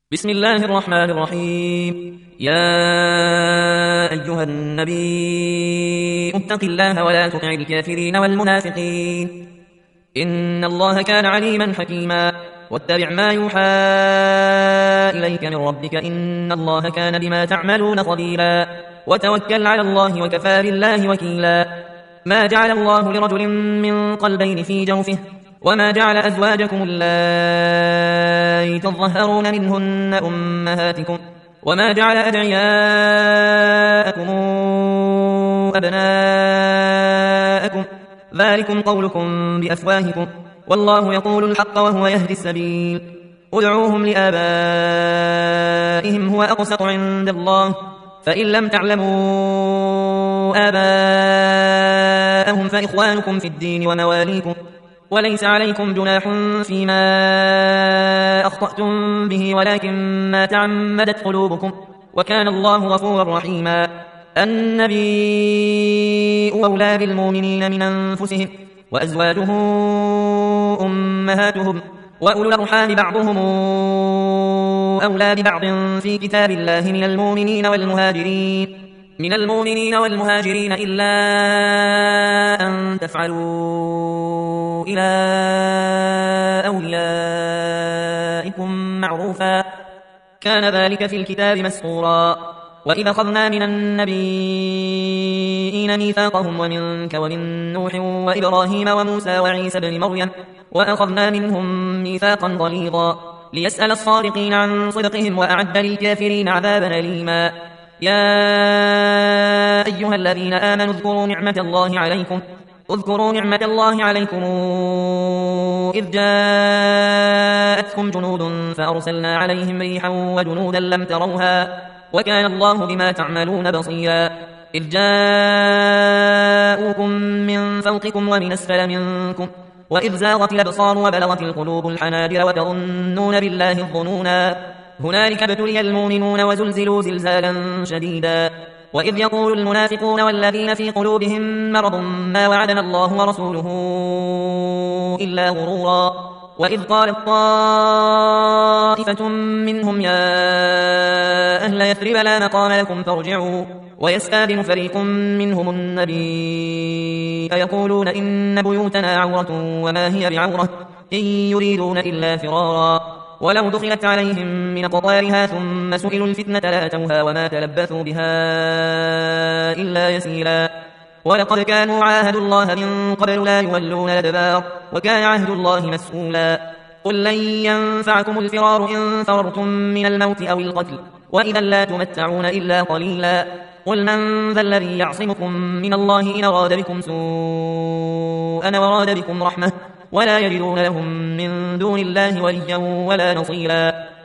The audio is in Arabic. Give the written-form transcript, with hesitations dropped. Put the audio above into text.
بسم الله الرحمن الرحيم. يا أيها النبي اتق الله ولا تطع الكافرين والمنافقين، إن الله كان عليما حكيما. واتبع ما يوحى إليك من ربك، إن الله كان بما تعملون خبيرا. وتوكل على الله وكفى بالله وكيلا. ما جعل الله لرجل من قلبين في جوفه، وما جعل أزواجكم اللائي تظهرون منهن أمهاتكم، وما جعل أدعياءكم أبناءكم، ذلكم قولكم بأفواهكم، والله يقول الحق وهو يهدي السبيل. ادعوهم لآبائهم هو أقسط عند الله، فإن لم تعلموا آباءهم فإخوانكم في الدين ومواليكم، وليس عليكم جناح فيما أخطأتم به ولكن ما تعمدت قلوبكم، وكان الله غفورا رحيما. النبي أولى بالمؤمنين من أنفسهم، وأزواجه أمهاتهم، وأولو الأرحام بعضهم أولى ببعض في كتاب الله من المؤمنين والمهاجرين إلا أن تفعلوا إلى أوليائكم معروفا، كان ذلك في الكتاب مسطورا. وإذا أخذنا من النبيين ميثاقهم ومنك ومن نوح وإبراهيم وموسى وعيسى بن مريم، وأخذنا منهم ميثاقا غليظا، ليسأل الصادقين عن صدقهم، وأعد للكافرين عذابا أليما. يا أيها الذين آمنوا اذكروا نعمة الله عليكم إذ جاءتكم جنود فأرسلنا عليهم ريحا وجنودا لم تروها، وكان الله بما تعملون بصيرا. إذ جاءوكم من فوقكم ومن أسفل منكم، وإذ زاغت الأبصار وبلغت القلوب الحناجر وتظنون بالله الظنونا، هنالك ابتلي المؤمنون وزلزلوا زلزالا شديدا. وإذ يقول المنافقون والذين في قلوبهم مرض ما وعدنا الله ورسوله إلا غرورا. وإذ قالت طائفة منهم يا أهل يثرب لا مقام لكم فارجعوا، ويستأذن فريق منهم النبي يقولون إن بيوتنا عورة وما هي بعورة، إن يريدون إلا فرارا. ولو دخلت عليهم من قطارها ثم سئلوا الفتنة لأتوها وما تلبثوا بها إلا يسيرا. ولقد كانوا عاهدوا الله من قبل لا يولون الأدبار، وكان عهد الله مسؤولا. قل لن ينفعكم الفرار إن فررتم من الموت أو القتل، وإذا لا تمتعون إلا قليلا. قل من ذا الذي يعصمكم من الله إن أراد بكم سوءا وراد بكم رحمة، ولا يجدون لهم من دون الله وليا ولا نصيرا.